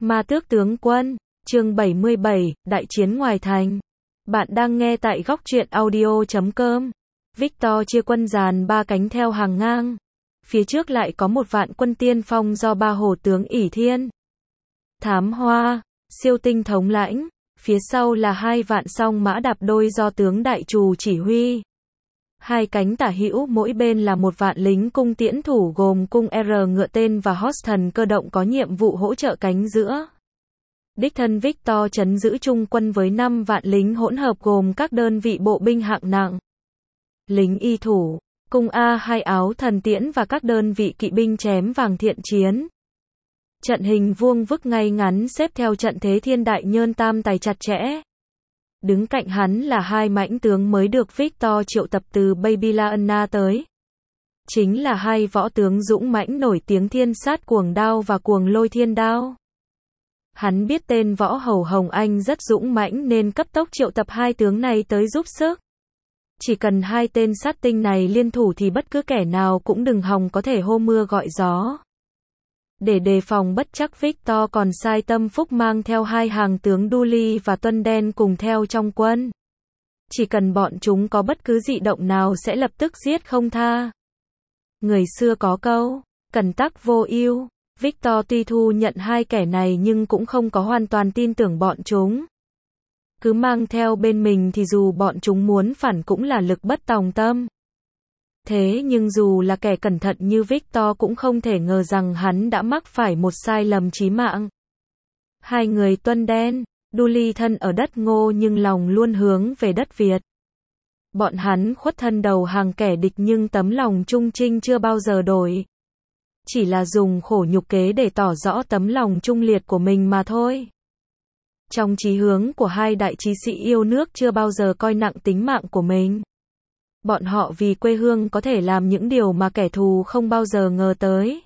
Ma Tước tướng quân, chương 77, Đại chiến ngoài thành. Bạn đang nghe tại góc truyện audio.com. Victor chia quân dàn ba cánh theo hàng ngang. Phía trước lại có một vạn quân tiên phong do ba hổ tướng ỷ thiên, Thám Hoa, Siêu Tinh thống lãnh. Phía sau là 2 vạn song mã đạp đôi do tướng Đại Trù chỉ huy. Hai cánh tả hữu mỗi bên là 1 vạn lính cung tiễn thủ gồm cung R ngựa tên và Horse thần cơ động có nhiệm vụ hỗ trợ cánh giữa. Đích thân Victor trấn giữ trung quân với 5 vạn lính hỗn hợp gồm các đơn vị bộ binh hạng nặng, lính y thủ, cung A2 áo thần tiễn và các đơn vị kỵ binh chém vàng thiện chiến. Trận hình vuông vức ngay ngắn xếp theo trận thế thiên đại nhơn tam tài chặt chẽ. Đứng cạnh hắn là 2 mãnh tướng mới được Victor triệu tập từ Babylona tới. Chính là 2 võ tướng dũng mãnh nổi tiếng Thiên Sát Cuồng Đao và Cuồng Lôi Thiên Đao. Hắn biết tên võ hầu Hồng Anh rất dũng mãnh nên cấp tốc triệu tập 2 tướng này tới giúp sức. Chỉ cần 2 tên sát tinh này liên thủ thì bất cứ kẻ nào cũng đừng hòng có thể hô mưa gọi gió. Để đề phòng bất trắc, Victor còn sai Tâm Phúc mang theo 2 hàng tướng Dudley và Tuân Đen cùng theo trong quân. Chỉ cần bọn chúng có bất cứ dị động nào sẽ lập tức giết không tha. Người xưa có câu, cần tắc vô ưu. Victor tuy thu nhận 2 kẻ này nhưng cũng không có hoàn toàn tin tưởng bọn chúng. Cứ mang theo bên mình thì dù bọn chúng muốn phản cũng là lực bất tòng tâm. Thế nhưng dù là kẻ cẩn thận như Victor cũng không thể ngờ rằng hắn đã mắc phải một sai lầm chí mạng. 2 người Tuân Đen, Dudley thân ở đất Ngô nhưng lòng luôn hướng về đất Việt. Bọn hắn khuất thân đầu hàng kẻ địch nhưng tấm lòng trung trinh chưa bao giờ đổi. Chỉ là dùng khổ nhục kế để tỏ rõ tấm lòng trung liệt của mình mà thôi. Trong chí hướng của 2 đại chí sĩ yêu nước chưa bao giờ coi nặng tính mạng của mình. Bọn họ vì quê hương có thể làm những điều mà kẻ thù không bao giờ ngờ tới.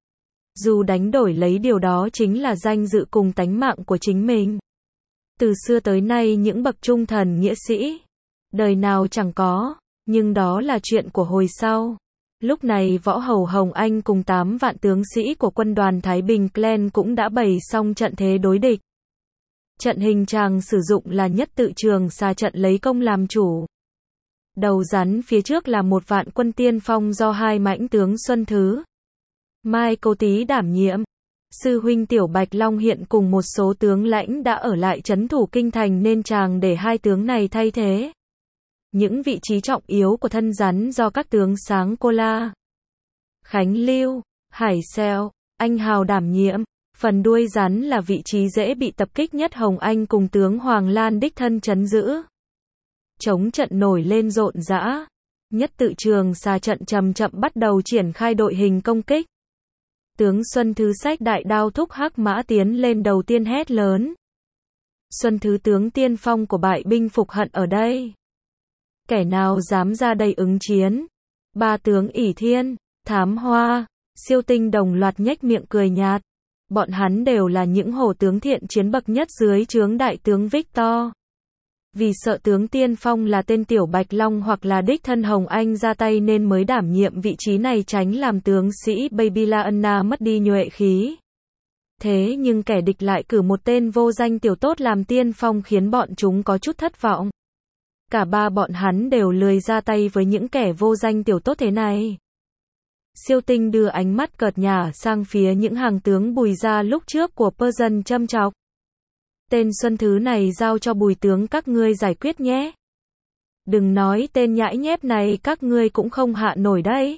Dù đánh đổi lấy điều đó chính là danh dự cùng tánh mạng của chính mình. Từ xưa tới nay những bậc trung thần nghĩa sĩ, đời nào chẳng có, nhưng đó là chuyện của hồi sau. Lúc này võ hầu Hồng Anh cùng 8 vạn tướng sĩ của quân đoàn Thái Bình Clan cũng đã bày xong trận thế đối địch. Trận hình chàng sử dụng là nhất tự trường xà trận lấy công làm chủ. Đầu rắn phía trước là 1 vạn quân tiên phong do 2 mãnh tướng Xuân Thứ, Mai Câu Tý đảm nhiệm. Sư huynh Tiểu Bạch Long hiện cùng một số tướng lãnh đã ở lại trấn thủ kinh thành nên chàng để 2 tướng này thay thế. Những vị trí trọng yếu của thân rắn do các tướng Sáng Cô La, Khánh Lưu, Hải Xeo, Anh Hào đảm nhiệm. Phần đuôi rắn là vị trí dễ bị tập kích nhất, Hồng Anh cùng tướng Hoàng Lan đích thân trấn giữ. Chống trận nổi lên rộn rã. Nhất tự trường xà trận chậm chậm bắt đầu triển khai đội hình công kích. Tướng Xuân Thứ xách đại đao thúc hắc mã tiến lên đầu tiên hét lớn. Xuân Thứ tướng tiên phong của bại binh phục hận ở đây. Kẻ nào dám ra đây ứng chiến? 3 tướng ỷ thiên, Thám Hoa, Siêu Tinh đồng loạt nhếch miệng cười nhạt. Bọn hắn đều là những hổ tướng thiện chiến bậc nhất dưới trướng đại tướng Victor. Vì sợ tướng tiên phong là tên Tiểu Bạch Long hoặc là đích thân Hồng Anh ra tay nên mới đảm nhiệm vị trí này, tránh làm tướng sĩ Babylona mất đi nhuệ khí. Thế nhưng kẻ địch lại cử một tên vô danh tiểu tốt làm tiên phong khiến bọn chúng có chút thất vọng. Cả 3 bọn hắn đều lười ra tay với những kẻ vô danh tiểu tốt thế này. Siêu Tinh đưa ánh mắt cợt nhả sang phía những hàng tướng Bùi gia lúc trước của Persian châm chọc. Tên Xuân Thứ này giao cho Bùi tướng các ngươi giải quyết nhé. Đừng nói tên nhãi nhép này các ngươi cũng không hạ nổi đấy.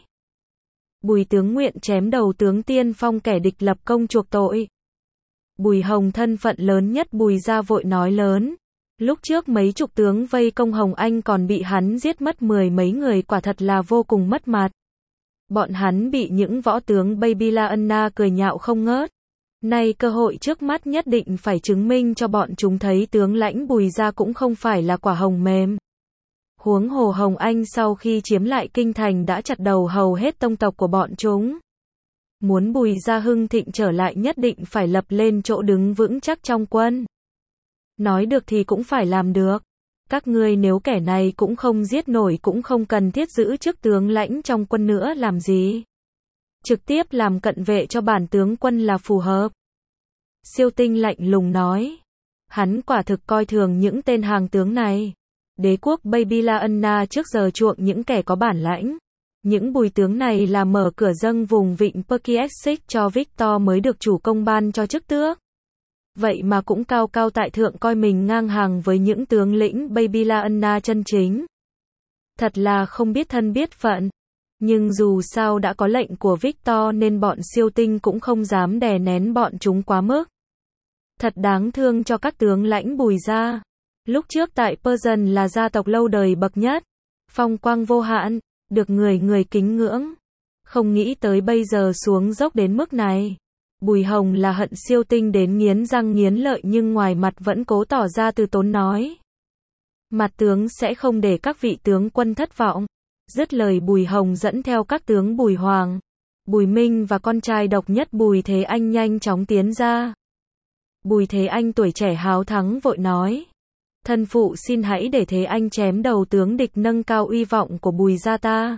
Bùi tướng nguyện chém đầu tướng tiên phong kẻ địch lập công chuộc tội. Bùi Hồng thân phận lớn nhất Bùi gia vội nói lớn. Lúc trước mấy chục tướng vây công Hồng Anh còn bị hắn giết mất 10 mấy người, quả thật là vô cùng mất mặt. Bọn hắn bị những võ tướng Babylona cười nhạo không ngớt. Nay cơ hội trước mắt nhất định phải chứng minh cho bọn chúng thấy tướng lãnh Bùi gia cũng không phải là quả hồng mềm. Huống hồ Hồng Anh sau khi chiếm lại kinh thành đã chặt đầu hầu hết tông tộc của bọn chúng. Muốn Bùi gia hưng thịnh trở lại nhất định phải lập lên chỗ đứng vững chắc trong quân. Nói được thì cũng phải làm được. Các ngươi nếu kẻ này cũng không giết nổi cũng không cần thiết giữ chức tướng lãnh trong quân nữa làm gì. Trực tiếp làm cận vệ cho bản tướng quân là phù hợp. Siêu Tinh lạnh lùng nói. Hắn quả thực coi thường những tên hàng tướng này. Đế quốc Babylania trước giờ chuộng những kẻ có bản lãnh. Những bùi tướng này là mở cửa dâng vùng vịnh Perkiesik cho Victor mới được chủ công ban cho chức tước. Vậy mà cũng cao cao tại thượng coi mình ngang hàng với những tướng lĩnh Babylania chân chính. Thật là không biết thân biết phận. Nhưng dù sao đã có lệnh của Victor nên bọn Siêu Tinh cũng không dám đè nén bọn chúng quá mức. Thật đáng thương cho các tướng lãnh Bùi gia. Lúc trước tại Persian là gia tộc lâu đời bậc nhất, phong quang vô hạn, được người người kính ngưỡng. Không nghĩ tới bây giờ xuống dốc đến mức này. Bùi Hồng là hận Siêu Tinh đến nghiến răng nghiến lợi nhưng ngoài mặt vẫn cố tỏ ra từ tốn nói. Mặt tướng sẽ không để các vị tướng quân thất vọng. Dứt lời Bùi Hồng dẫn theo các tướng Bùi Hoàng, Bùi Minh và con trai độc nhất Bùi Thế Anh nhanh chóng tiến ra. Bùi Thế Anh tuổi trẻ háo thắng vội nói. Thân phụ xin hãy để Thế Anh chém đầu tướng địch nâng cao uy vọng của Bùi gia ta.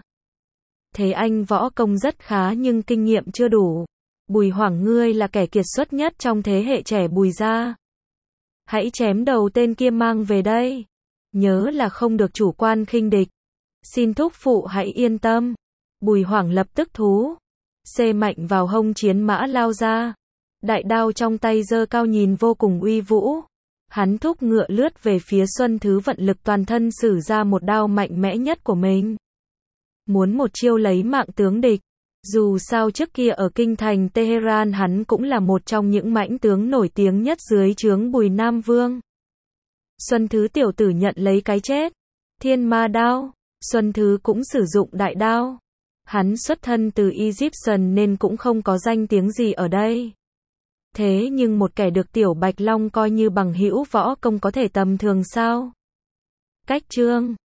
Thế Anh võ công rất khá nhưng kinh nghiệm chưa đủ. Bùi Hoàng ngươi là kẻ kiệt xuất nhất trong thế hệ trẻ Bùi gia. Hãy chém đầu tên kia mang về đây. Nhớ là không được chủ quan khinh địch. Xin thúc phụ hãy yên tâm. Bùi Hoàng lập tức thú. Xê mạnh vào hông chiến mã lao ra. Đại đao trong tay giơ cao nhìn vô cùng uy vũ. Hắn thúc ngựa lướt về phía Xuân Thứ vận lực toàn thân sử ra một đao mạnh mẽ nhất của mình. Muốn một chiêu lấy mạng tướng địch. Dù sao trước kia ở kinh thành Tehran hắn cũng là một trong những mãnh tướng nổi tiếng nhất dưới trướng Bùi Nam Vương. Xuân Thứ tiểu tử nhận lấy cái chết. Thiên ma đao. Xuân Thứ cũng sử dụng đại đao. Hắn xuất thân từ Egyptian nên cũng không có danh tiếng gì ở đây. Thế nhưng một kẻ được Tiểu Bạch Long coi như bằng hữu võ công có thể tầm thường sao? Cách chương